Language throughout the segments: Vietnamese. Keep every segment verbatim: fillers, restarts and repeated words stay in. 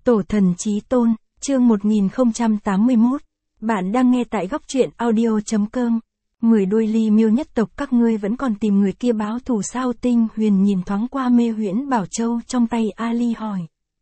Tổ thần chí tôn, chương một nghìn không trăm tám mươi mốt. Bạn đang nghe tại góc truyện audio chấm com. Mười đuôi ly miêu nhất tộc các ngươi vẫn còn tìm người kia báo thù sao? Tinh Huyền nhìn thoáng qua mê huyễn bảo châu trong tay Ali hỏi.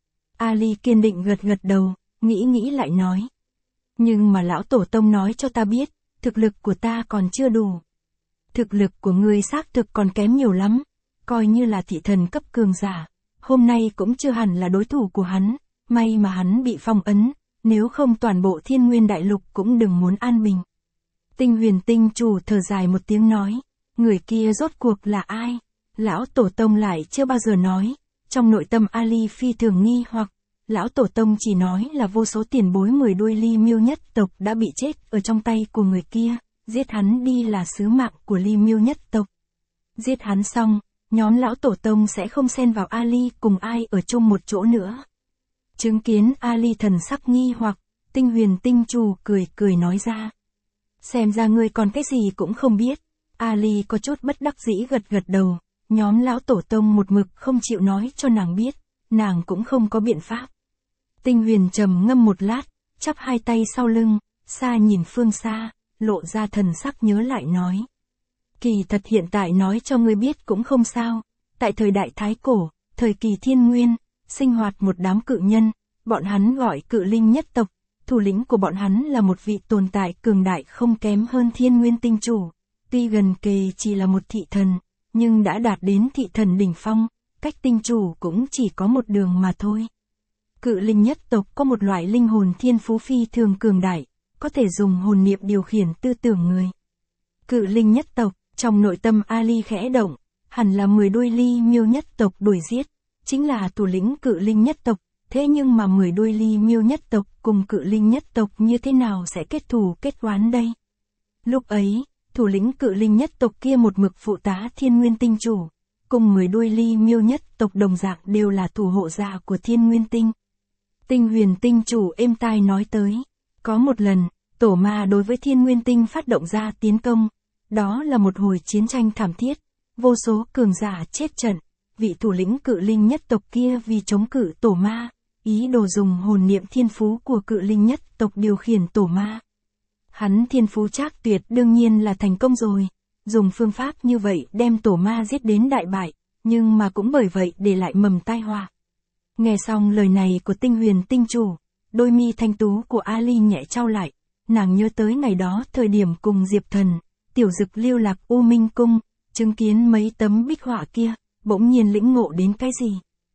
Ali kiên định gật gật đầu, nghĩ nghĩ lại nói. Nhưng mà lão tổ tông nói cho ta biết, thực lực của ta còn chưa đủ. Thực lực của ngươi xác thực còn kém nhiều lắm, coi như là thị thần cấp cường giả, hôm nay cũng chưa hẳn là đối thủ của hắn, may mà hắn bị phong ấn, nếu không toàn bộ Thiên Nguyên Đại Lục cũng đừng muốn an bình. Tinh Huyền tinh chủ thở dài một tiếng nói, người kia rốt cuộc là ai? Lão tổ tông lại chưa bao giờ nói, trong nội tâm Ali phi thường nghi hoặc, lão tổ tông chỉ nói là vô số tiền bối mười đuôi ly miêu nhất tộc đã bị chết ở trong tay của người kia, giết hắn đi là sứ mạng của ly miêu nhất tộc. Giết hắn xong, nhóm lão tổ tông sẽ không xen vào Ali cùng ai ở chung một chỗ nữa. Chứng kiến Ali thần sắc nghi hoặc, Tinh Huyền tinh chủ cười cười nói ra. Xem ra ngươi còn cái gì cũng không biết. Ali có chút bất đắc dĩ gật gật đầu, nhóm lão tổ tông một mực không chịu nói cho nàng biết, nàng cũng không có biện pháp. Tinh Huyền trầm ngâm một lát, chắp hai tay sau lưng, xa nhìn phương xa, lộ ra thần sắc nhớ lại nói. Kỳ thật hiện tại nói cho ngươi biết cũng không sao, tại thời đại Thái Cổ, thời kỳ Thiên Nguyên, sinh hoạt một đám cự nhân, bọn hắn gọi cự linh nhất tộc, thủ lĩnh của bọn hắn là một vị tồn tại cường đại không kém hơn Thiên Nguyên tinh chủ, tuy gần kề chỉ là một thị thần, nhưng đã đạt đến thị thần đỉnh phong, cách tinh chủ cũng chỉ có một đường mà thôi. Cự linh nhất tộc có một loại linh hồn thiên phú phi thường cường đại, có thể dùng hồn niệm điều khiển tư tưởng người. Cự linh nhất tộc, trong nội tâm Ali khẽ động, hẳn là mười đuôi ly miêu nhất tộc đuổi giết, chính là thủ lĩnh cự linh nhất tộc, thế nhưng mà mười đuôi ly miêu nhất tộc cùng cự linh nhất tộc như thế nào sẽ kết thù kết oán đây? Lúc ấy, thủ lĩnh cự linh nhất tộc kia một mực phụ tá Thiên Nguyên tinh chủ, cùng mười đuôi ly miêu nhất tộc đồng dạng đều là thủ hộ giả của Thiên Nguyên tinh. Tinh Huyền tinh chủ êm tai nói tới, có một lần, tổ ma đối với Thiên Nguyên tinh phát động ra tiến công, đó là một hồi chiến tranh thảm thiết, vô số cường giả chết trận, vị thủ lĩnh cự linh nhất tộc kia vì chống cự tổ ma, ý đồ dùng hồn niệm thiên phú của cự linh nhất tộc điều khiển tổ ma. Hắn thiên phú trác tuyệt đương nhiên là thành công rồi, dùng phương pháp như vậy đem tổ ma giết đến đại bại, nhưng mà cũng bởi vậy để lại mầm tai họa. Nghe xong lời này của Tinh Huyền tinh chủ, đôi mi thanh tú của Ali nhẹ trao lại, nàng nhớ tới ngày đó thời điểm cùng Diệp Thần, Tiểu Dực lưu lạc U Minh Cung, chứng kiến mấy tấm bích họa kia, bỗng nhiên lĩnh ngộ đến cái gì.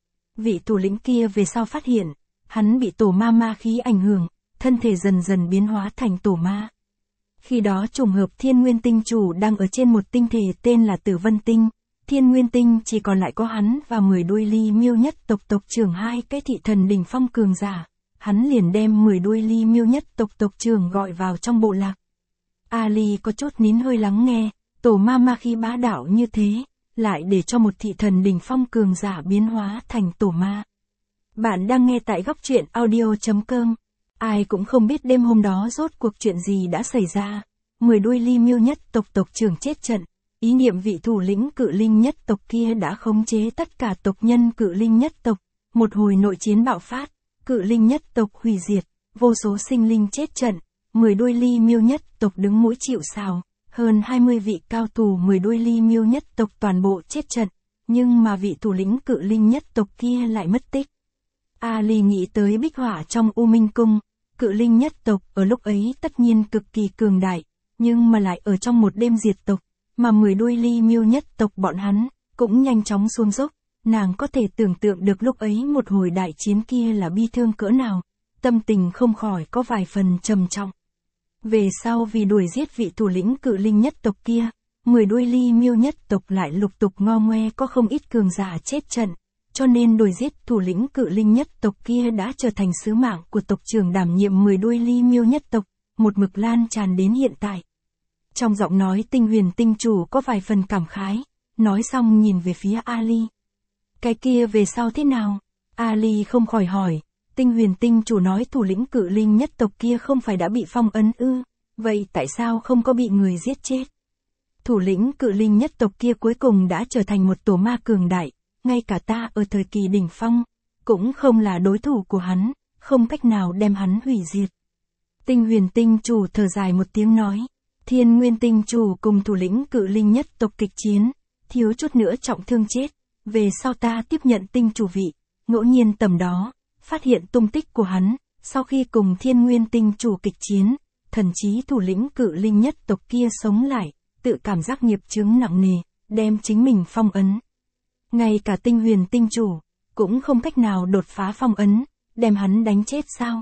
Vị thủ lĩnh kia về sau phát hiện, hắn bị tổ ma ma khí ảnh hưởng, thân thể dần dần biến hóa thành tổ ma. Khi đó trùng hợp Thiên Nguyên tinh chủ đang ở trên một tinh thể tên là Tử Vân tinh, Thiên Nguyên tinh chỉ còn lại có hắn và mười đuôi ly miêu nhất tộc tộc trưởng hai cái thị thần đỉnh phong cường giả, hắn liền đem mười đuôi ly miêu nhất tộc tộc trưởng gọi vào trong bộ lạc. Ali có chút nín hơi lắng nghe, tổ ma ma khí bá đạo như thế, lại để cho một thị thần đỉnh phong cường giả biến hóa thành tổ ma. Bạn đang nghe tại góc truyện audio chấm com. Ai cũng không biết đêm hôm đó rốt cuộc chuyện gì đã xảy ra. Mười đuôi ly miêu nhất tộc tộc trưởng chết trận, ý niệm vị thủ lĩnh cự linh nhất tộc kia đã khống chế tất cả tộc nhân cự linh nhất tộc. Một hồi nội chiến bạo phát, cự linh nhất tộc hủy diệt, vô số sinh linh chết trận, mười đuôi ly miêu nhất tộc đứng mũi chịu sào. Hơn hai mươi vị cao thủ mười đuôi ly miêu nhất tộc toàn bộ chết trận, nhưng mà vị thủ lĩnh cự linh nhất tộc kia lại mất tích. Ali nghĩ tới bích họa trong U Minh Cung, cự linh nhất tộc ở lúc ấy tất nhiên cực kỳ cường đại, nhưng mà lại ở trong một đêm diệt tộc, mà mười đuôi ly miêu nhất tộc bọn hắn cũng nhanh chóng xuống dốc, nàng có thể tưởng tượng được lúc ấy một hồi đại chiến kia là bi thương cỡ nào, tâm tình không khỏi có vài phần trầm trọng. Về sau vì đuổi giết vị thủ lĩnh cự linh nhất tộc kia, mười đuôi ly miêu nhất tộc lại lục tục ngo ngoe có không ít cường giả chết trận, cho nên đuổi giết thủ lĩnh cự linh nhất tộc kia đã trở thành sứ mạng của tộc trưởng đảm nhiệm mười đuôi ly miêu nhất tộc, một mực lan tràn đến hiện tại. Trong giọng nói Tinh Huyền tinh chủ có vài phần cảm khái, nói xong nhìn về phía Ali. Cái kia về sau thế nào? Ali không khỏi hỏi. Tinh Huyền tinh chủ nói thủ lĩnh cự linh nhất tộc kia không phải đã bị phong ấn ư, vậy tại sao không có bị người giết chết? Thủ lĩnh cự linh nhất tộc kia cuối cùng đã trở thành một tổ ma cường đại, ngay cả ta ở thời kỳ đỉnh phong, cũng không là đối thủ của hắn, không cách nào đem hắn hủy diệt. Tinh huyền tinh chủ thở dài một tiếng nói, Thiên Nguyên tinh chủ cùng thủ lĩnh cự linh nhất tộc kịch chiến, thiếu chút nữa trọng thương chết, về sau ta tiếp nhận tinh chủ vị, ngẫu nhiên tầm đó, phát hiện tung tích của hắn, sau khi cùng Thiên Nguyên tinh chủ kịch chiến, thần chí thủ lĩnh cự linh nhất tộc kia sống lại, tự cảm giác nghiệp chướng nặng nề, đem chính mình phong ấn. Ngay cả tinh huyền tinh chủ, cũng không cách nào đột phá phong ấn, đem hắn đánh chết sao?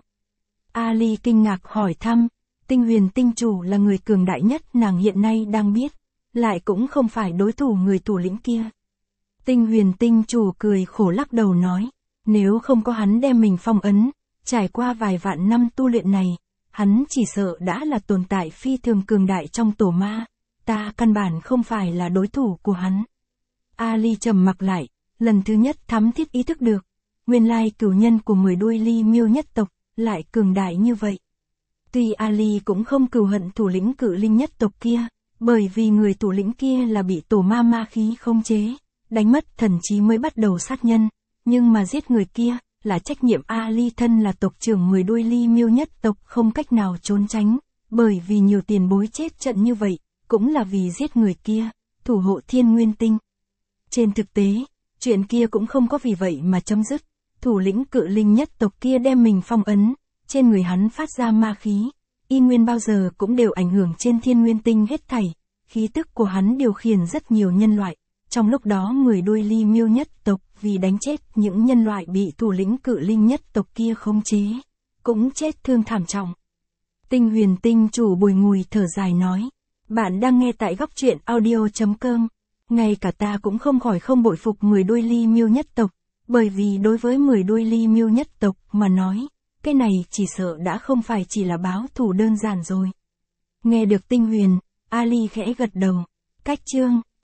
Ali kinh ngạc hỏi thăm, tinh huyền tinh chủ là người cường đại nhất nàng hiện nay đang biết, lại cũng không phải đối thủ người thủ lĩnh kia. Tinh huyền tinh chủ cười khổ lắc đầu nói, nếu không có hắn đem mình phong ấn, trải qua vài vạn năm tu luyện này, hắn chỉ sợ đã là tồn tại phi thường cường đại trong tổ ma, ta căn bản không phải là đối thủ của hắn. Ali trầm mặc lại, lần thứ nhất thắm thiết ý thức được, nguyên lai cửu nhân của mười đuôi ly miêu nhất tộc, lại cường đại như vậy. Tuy Ali cũng không cừu hận thủ lĩnh cự linh nhất tộc kia, bởi vì người thủ lĩnh kia là bị tổ ma ma khí khống chế, đánh mất thần trí mới bắt đầu sát nhân, nhưng mà giết người kia, là trách nhiệm Ali thân là tộc trưởng mười đuôi ly miêu nhất tộc không cách nào trốn tránh, bởi vì nhiều tiền bối chết trận như vậy, cũng là vì giết người kia, thủ hộ Thiên Nguyên tinh. Trên thực tế, chuyện kia cũng không có vì vậy mà chấm dứt, thủ lĩnh cự linh nhất tộc kia đem mình phong ấn, trên người hắn phát ra ma khí, y nguyên bao giờ cũng đều ảnh hưởng trên Thiên Nguyên tinh hết thảy, khí tức của hắn điều khiển rất nhiều nhân loại, trong lúc đó mười đuôi ly miêu nhất tộc vì đánh chết những nhân loại bị thủ lĩnh cự linh nhất tộc kia khống chế, cũng chết thương thảm trọng. Tinh huyền tinh chủ bùi ngùi thở dài nói, bạn đang nghe tại góc truyện audio chấm com, ngay cả ta cũng không khỏi không bội phục mười đuôi ly miêu nhất tộc, bởi vì đối với mười đuôi ly miêu nhất tộc mà nói, cái này chỉ sợ đã không phải chỉ là báo thù đơn giản rồi. Nghe được tinh huyền, Ali khẽ gật đầu, cách chương